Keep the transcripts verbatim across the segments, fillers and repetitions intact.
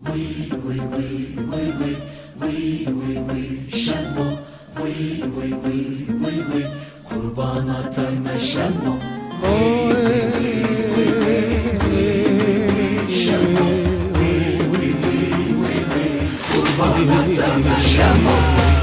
喂喂喂喂喂喂喂喂什么？喂喂喂喂喂，kurbana dönme şenmo. Wey wey wey wey şenmo. Wey wey wey wey wey, kurbana dönme şenmo.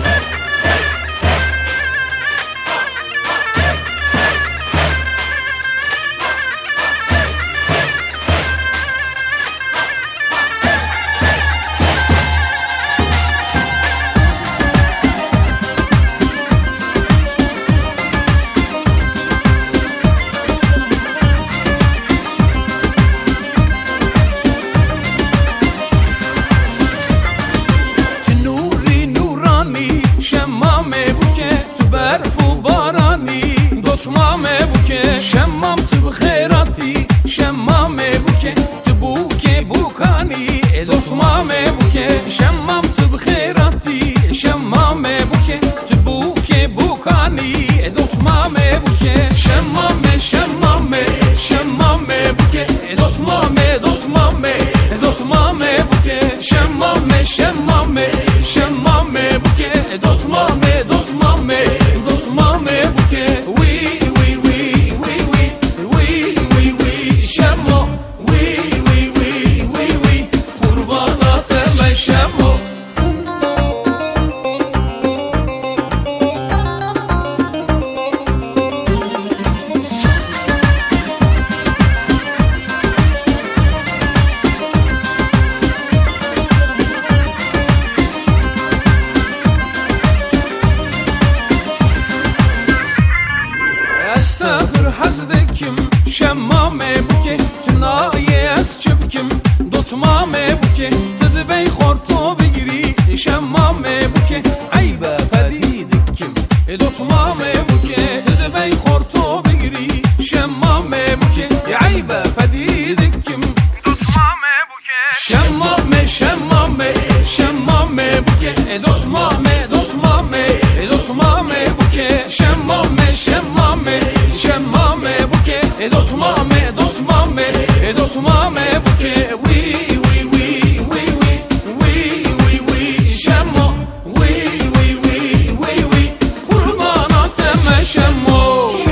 Mame buke şemmam tıb khairati şemmame buke tbuke bukani edot mame buke şemmam tıb khairati şemmame buke tbuke bukani edot mame buke şemmame şemmame şemmame buke edot mame edot mame edot mame buke şemmame şemmame şemmame buke edot mame edot mame edot mame buke hazdekim şemmame buke tünaye az çöpkim dotmame buke tızbey khorto bigri şemmame buke ayba fadidikim dotmame buke tızbey khorto bigri şemmame buke ayba fadidikim dotmame buke şemmame şemmame şemmame buke dotmame dotmame dotmame buke şemmame şemmame şemmame buke edot mame edot mame edot mame buke wi wi wi wi wi wi wi wi şemmo wi wi wi wi wi kurbana deme şemmo.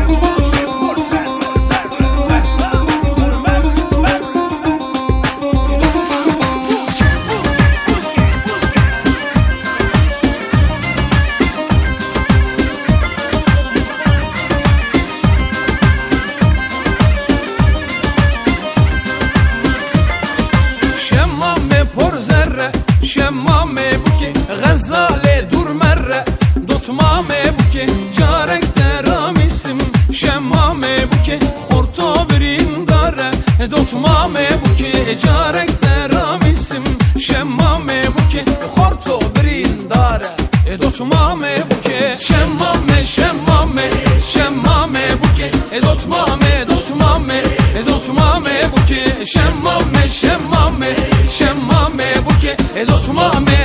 Şemmame buke gazale dur merre dotmame buke carek teramisim şemmame buke khorto birindare dotmame buke carek teramisim şemmame buke khorto birindare dotmame buke şemmame şemmame şemmame buke dotmame dotmame dotmame buke şemmame şemmame şemmame buke edot mame